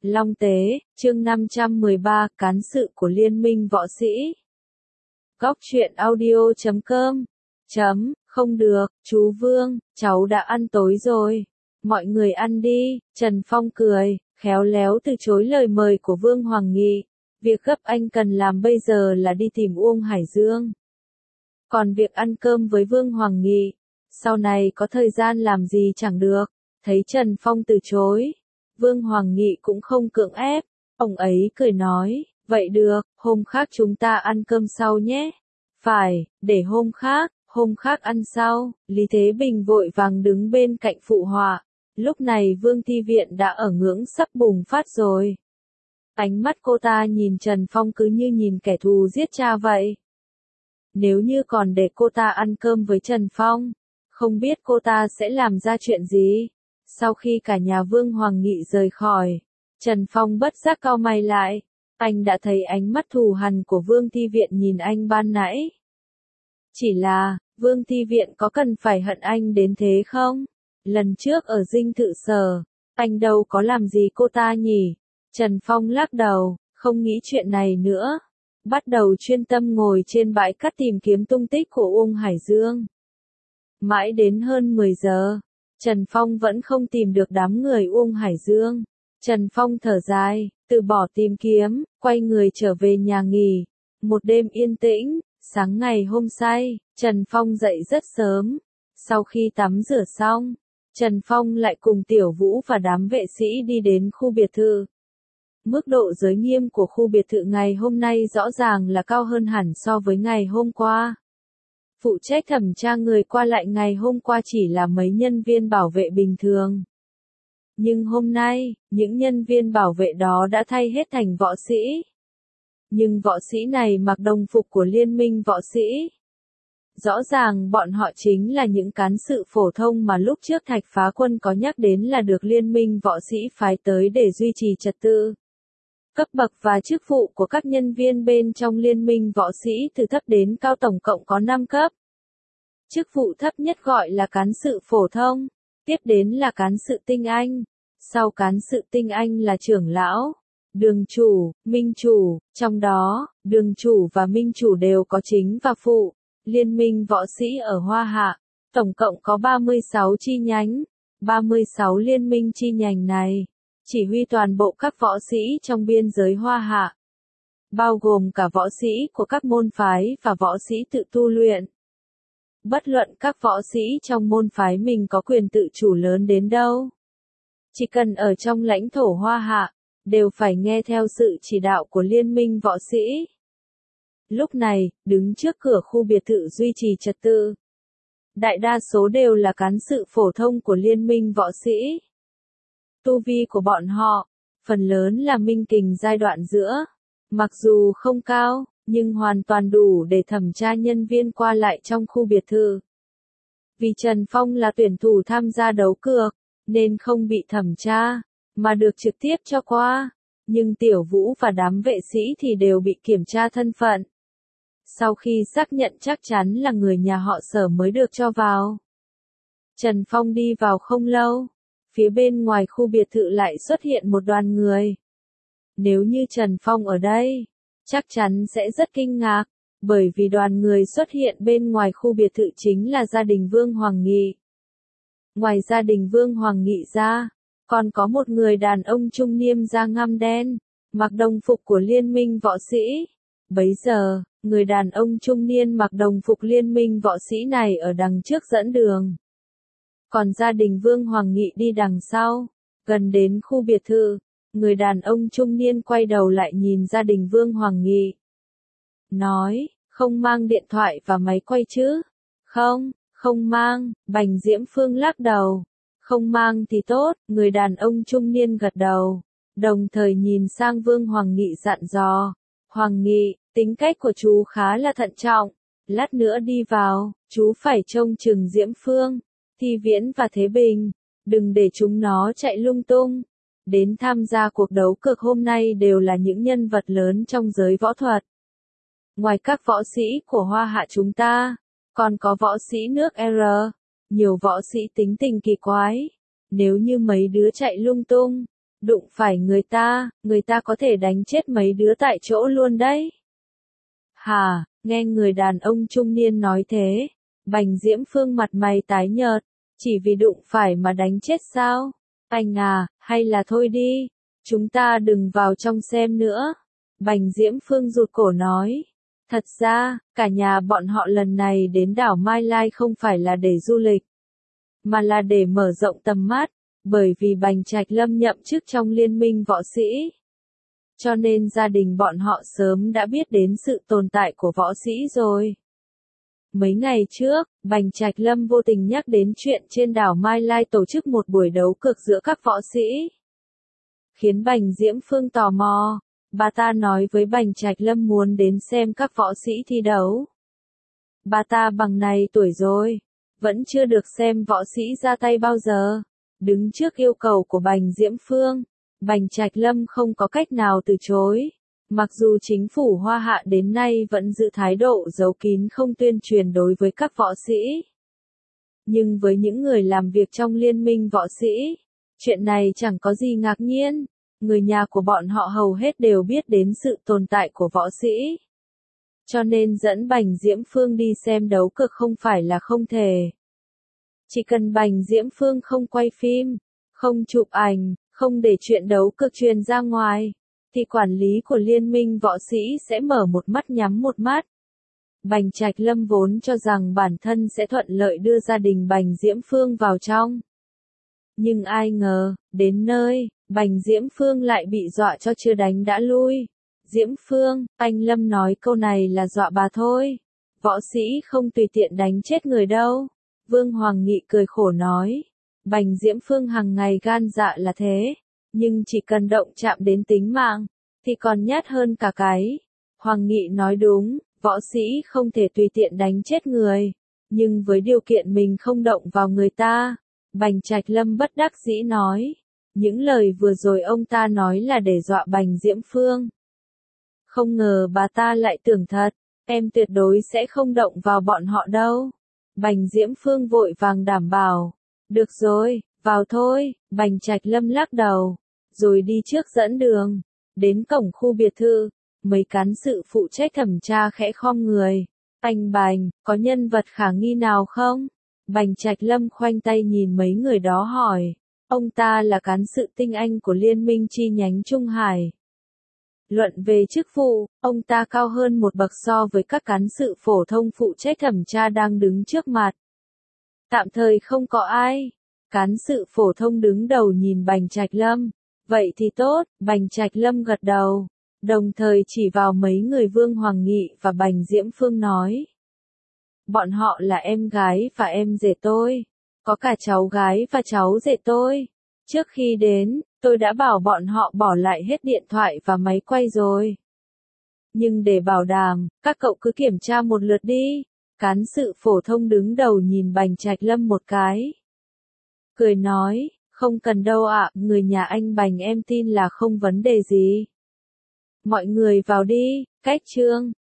Long Tế, chương 513, cán sự của Liên minh võ sĩ. Góc truyện audio.com. Không được, chú Vương, cháu đã ăn tối rồi. Mọi người ăn đi. Trần Phong cười, khéo léo từ chối lời mời của Vương Hoàng Nghị. Việc gấp anh cần làm bây giờ là đi tìm Uông Hải Dương. Còn việc ăn cơm với Vương Hoàng Nghị, sau này có thời gian làm gì chẳng được. Thấy Trần Phong từ chối, Vương Hoàng Nghị cũng không cưỡng ép. Ông ấy cười nói, vậy được, hôm khác chúng ta ăn cơm sau nhé. Phải, để hôm khác ăn sau. Lý Thế Bình vội vàng đứng bên cạnh phụ họa. Lúc này Vương Thi Viện đã ở ngưỡng sắp bùng phát rồi. Ánh mắt cô ta nhìn Trần Phong cứ như nhìn kẻ thù giết cha vậy. Nếu như còn để cô ta ăn cơm với Trần Phong, không biết cô ta sẽ làm ra chuyện gì. Sau khi cả nhà Vương Hoàng Nghị rời khỏi, Trần Phong bất giác cau mày lại. Anh đã thấy ánh mắt thù hằn của Vương Thi Viện nhìn anh ban nãy. Chỉ là, Vương Thi Viện có cần phải hận anh đến thế không? Lần trước ở dinh thự sở, anh đâu có làm gì cô ta nhỉ? Trần Phong lắc đầu, không nghĩ chuyện này nữa. Bắt đầu chuyên tâm ngồi trên bãi cát tìm kiếm tung tích của Uông Hải Dương. Mãi đến hơn 10 giờ, Trần Phong vẫn không tìm được đám người Uông Hải Dương. Trần Phong thở dài, từ bỏ tìm kiếm, quay người trở về nhà nghỉ. Một đêm yên tĩnh, sáng ngày hôm say, Trần Phong dậy rất sớm. Sau khi tắm rửa xong, Trần Phong lại cùng Tiểu Vũ và đám vệ sĩ đi đến khu biệt thự. Mức độ giới nghiêm của khu biệt thự ngày hôm nay rõ ràng là cao hơn hẳn so với ngày hôm qua. Phụ trách thẩm tra người qua lại ngày hôm qua chỉ là mấy nhân viên bảo vệ bình thường. Nhưng hôm nay, những nhân viên bảo vệ đó đã thay hết thành võ sĩ. Nhưng võ sĩ này mặc đồng phục của Liên minh võ sĩ. Rõ ràng bọn họ chính là những cán sự phổ thông mà lúc trước Thạch Phá Quân có nhắc đến là được Liên minh võ sĩ phái tới để duy trì trật tự. Cấp bậc và chức vụ của các nhân viên bên trong Liên minh võ sĩ từ thấp đến cao tổng cộng có 5 cấp. Chức vụ thấp nhất gọi là cán sự phổ thông, tiếp đến là cán sự tinh anh, sau cán sự tinh anh là trưởng lão, đường chủ, minh chủ, trong đó, đường chủ và minh chủ đều có chính và phụ. Liên minh võ sĩ ở Hoa Hạ, tổng cộng có 36 chi nhánh, 36 liên minh chi nhánh này chỉ huy toàn bộ các võ sĩ trong biên giới Hoa Hạ, bao gồm cả võ sĩ của các môn phái và võ sĩ tự tu luyện. Bất luận các võ sĩ trong môn phái mình có quyền tự chủ lớn đến đâu, chỉ cần ở trong lãnh thổ Hoa Hạ, đều phải nghe theo sự chỉ đạo của Liên minh võ sĩ. Lúc này, đứng trước cửa khu biệt thự duy trì trật tự, đại đa số đều là cán sự phổ thông của Liên minh võ sĩ. Tu vi của bọn họ, phần lớn là minh kình giai đoạn giữa, mặc dù không cao, nhưng hoàn toàn đủ để thẩm tra nhân viên qua lại trong khu biệt thự. Vì Trần Phong là tuyển thủ tham gia đấu cược, nên không bị thẩm tra, mà được trực tiếp cho qua, nhưng Tiểu Vũ và đám vệ sĩ thì đều bị kiểm tra thân phận. Sau khi xác nhận chắc chắn là người nhà họ Sở mới được cho vào. Trần Phong đi vào không lâu, phía bên ngoài khu biệt thự lại xuất hiện một đoàn người. Nếu như Trần Phong ở đây, chắc chắn sẽ rất kinh ngạc, bởi vì đoàn người xuất hiện bên ngoài khu biệt thự chính là gia đình Vương Hoàng Nghị. Ngoài gia đình Vương Hoàng Nghị ra, còn có một người đàn ông trung niên da ngăm đen, mặc đồng phục của Liên minh võ sĩ. Bấy giờ, người đàn ông trung niên mặc đồng phục Liên minh võ sĩ này ở đằng trước dẫn đường. Còn gia đình Vương Hoàng Nghị đi đằng sau. Gần đến khu biệt thự, người đàn ông trung niên quay đầu lại nhìn gia đình Vương Hoàng Nghị. Nói, không mang điện thoại và máy quay chứ? Không mang, Bành Diễm Phương lắc đầu. Không mang thì tốt, người đàn ông trung niên gật đầu. Đồng thời nhìn sang Vương Hoàng Nghị dặn dò. Hoàng Nghị, tính cách của chú khá là thận trọng. Lát nữa đi vào, chú phải trông chừng Diễm Phương, Thi Viễn và Thế Bình. Đừng để chúng nó chạy lung tung. Đến tham gia cuộc đấu cược hôm nay đều là những nhân vật lớn trong giới võ thuật. Ngoài các võ sĩ của Hoa Hạ chúng ta, còn có võ sĩ nước R. Nhiều võ sĩ tính tình kỳ quái. Nếu như mấy đứa chạy lung tung, đụng phải người ta có thể đánh chết mấy đứa tại chỗ luôn đấy. Hà, nghe người đàn ông trung niên nói thế, Bành Diễm Phương mặt mày tái nhợt, chỉ vì đụng phải mà đánh chết sao? Anh à, hay là thôi đi, chúng ta đừng vào trong xem nữa. Bành Diễm Phương rụt cổ nói. Thật ra, cả nhà bọn họ lần này đến đảo Mai Lai không phải là để du lịch, mà là để mở rộng tầm mắt, bởi vì Bành Trạch Lâm nhậm chức trong liên minh võ sĩ. Cho nên gia đình bọn họ sớm đã biết đến sự tồn tại của võ sĩ rồi. Mấy ngày trước, Bành Trạch Lâm vô tình nhắc đến chuyện trên đảo Mai Lai tổ chức một buổi đấu cược giữa các võ sĩ, khiến Bành Diễm Phương tò mò. Bà ta nói với Bành Trạch Lâm muốn đến xem các võ sĩ thi đấu. Bà ta bằng này tuổi rồi, vẫn chưa được xem võ sĩ ra tay bao giờ. Đứng trước yêu cầu của Bành Diễm Phương, Bành Trạch Lâm không có cách nào từ chối. Mặc dù chính phủ Hoa Hạ đến nay vẫn giữ thái độ giấu kín không tuyên truyền đối với các võ sĩ, nhưng với những người làm việc trong liên minh võ sĩ, chuyện này chẳng có gì ngạc nhiên. Người nhà của bọn họ hầu hết đều biết đến sự tồn tại của võ sĩ. Cho nên dẫn Bành Diễm Phương đi xem đấu cược không phải là không thể. Chỉ cần Bành Diễm Phương không quay phim, không chụp ảnh, không để chuyện đấu cược truyền ra ngoài, thì quản lý của liên minh võ sĩ sẽ mở một mắt nhắm một mắt. Bành Trạch Lâm vốn cho rằng bản thân sẽ thuận lợi đưa gia đình Bành Diễm Phương vào trong. Nhưng ai ngờ, đến nơi, Bành Diễm Phương lại bị dọa cho chưa đánh đã lui. Diễm Phương, anh Lâm nói câu này là dọa bà thôi. Võ sĩ không tùy tiện đánh chết người đâu. Vương Hoàng Nghị cười khổ nói. Bành Diễm Phương hằng ngày gan dạ là thế. Nhưng chỉ cần động chạm đến tính mạng, thì còn nhát hơn cả cái. Hoàng Nghị nói đúng, võ sĩ không thể tùy tiện đánh chết người. Nhưng với điều kiện mình không động vào người ta. Bành Trạch Lâm bất đắc dĩ nói. Những lời vừa rồi ông ta nói là để dọa Bành Diễm Phương. Không ngờ bà ta lại tưởng thật, em tuyệt đối sẽ không động vào bọn họ đâu. Bành Diễm Phương vội vàng đảm bảo. Được rồi, vào thôi, Bành Trạch Lâm lắc đầu, rồi đi trước dẫn đường. Đến cổng khu biệt thự, mấy cán sự phụ trách thẩm tra khẽ khom người. Anh Bành, có nhân vật khả nghi nào không? Bành Trạch Lâm khoanh tay nhìn mấy người đó hỏi. Ông ta là cán sự tinh anh của Liên minh chi nhánh Trung Hải. Luận về chức vụ, ông ta cao hơn một bậc so với các cán sự phổ thông phụ trách thẩm tra đang đứng trước mặt. Tạm thời không có ai. Cán sự phổ thông đứng đầu nhìn Bành Trạch Lâm. Vậy thì tốt, Bành Trạch Lâm gật đầu. Đồng thời chỉ vào mấy người Vương Hoàng Nghị và Bành Diễm Phương nói. Bọn họ là em gái và em rể tôi. Có cả cháu gái và cháu rể tôi. Trước khi đến, tôi đã bảo bọn họ bỏ lại hết điện thoại và máy quay rồi. Nhưng để bảo đảm, các cậu cứ kiểm tra một lượt đi. Cán sự phổ thông đứng đầu nhìn Bành Trạch Lâm một cái. Cười nói, không cần đâu ạ, người nhà anh Bành em tin là không vấn đề gì. Mọi người vào đi, cách trương.